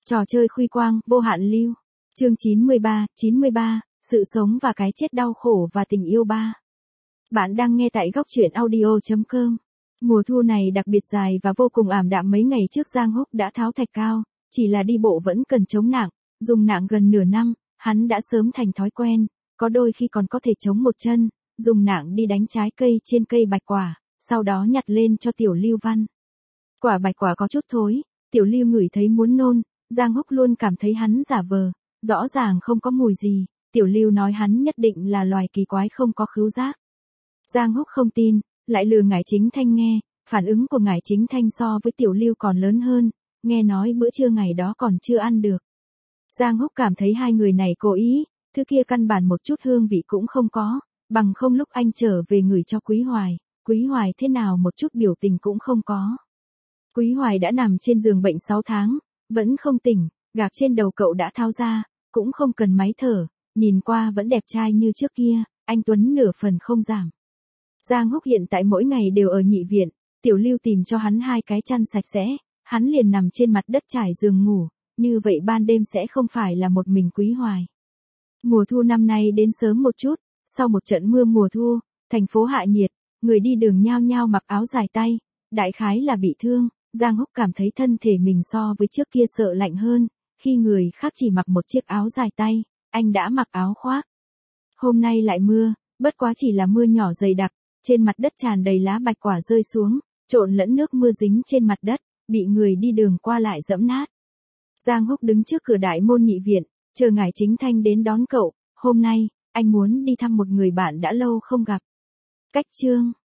Trò chơi khuy quang, vô hạn lưu. Chương 93, sự sống và cái chết đau khổ và tình yêu 3. Bạn đang nghe tại góc truyện audio.com. Mùa thu này đặc biệt dài và vô cùng ảm đạm. Mấy ngày trước Giang Húc đã tháo thạch cao, chỉ là đi bộ vẫn cần chống nặng, dùng nặng gần nửa năm, hắn đã sớm thành thói quen, có đôi khi còn có thể chống một chân, dùng nặng đi đánh trái cây trên cây bạch quả, sau đó nhặt lên cho Tiểu Lưu Văn. Quả bạch quả có chút thối, Tiểu Lưu ngửi thấy muốn nôn, Giang Húc luôn cảm thấy hắn giả vờ, rõ ràng không có mùi gì, Tiểu Lưu nói hắn nhất định là loài kỳ quái không có khứu giác. Giang Húc không tin, lại lừa Ngải Chính Thanh nghe, phản ứng của Ngải Chính Thanh so với Tiểu Lưu còn lớn hơn, nghe nói bữa trưa ngày đó còn chưa ăn được. Giang Húc cảm thấy hai người này cố ý, thứ kia căn bản một chút hương vị cũng không có, bằng không lúc anh trở về gửi cho Quý Hoài thế nào một chút biểu tình cũng không có. Quý Hoài đã nằm trên giường bệnh 6 tháng, vẫn không tỉnh, gạc trên đầu cậu đã tháo ra, cũng không cần máy thở, nhìn qua vẫn đẹp trai như trước kia, anh Tuấn nửa phần không giảm. Giang Húc hiện tại mỗi ngày đều ở nhị viện, Tiểu Lưu tìm cho hắn 2 cái chăn sạch sẽ, hắn liền nằm trên mặt đất trải giường ngủ, như vậy ban đêm sẽ không phải là một mình Quý Hoài. Mùa thu năm nay đến sớm một chút, sau một trận mưa mùa thu, thành phố hạ nhiệt, người đi đường nhao nhao mặc áo dài tay, đại khái là bị thương, Giang Húc cảm thấy thân thể mình so với trước kia sợ lạnh hơn, khi người khác chỉ mặc một chiếc áo dài tay, anh đã mặc áo khoác. Hôm nay lại mưa, bất quá chỉ là mưa nhỏ dày đặc, trên mặt đất tràn đầy lá bạch quả rơi xuống, trộn lẫn nước mưa dính trên mặt đất, bị người đi đường qua lại dẫm nát. Giang Húc đứng trước cửa đại môn nhị viện, chờ Ngải Chính Thanh đến đón cậu, hôm nay, anh muốn đi thăm một người bạn đã lâu không gặp. Cách chương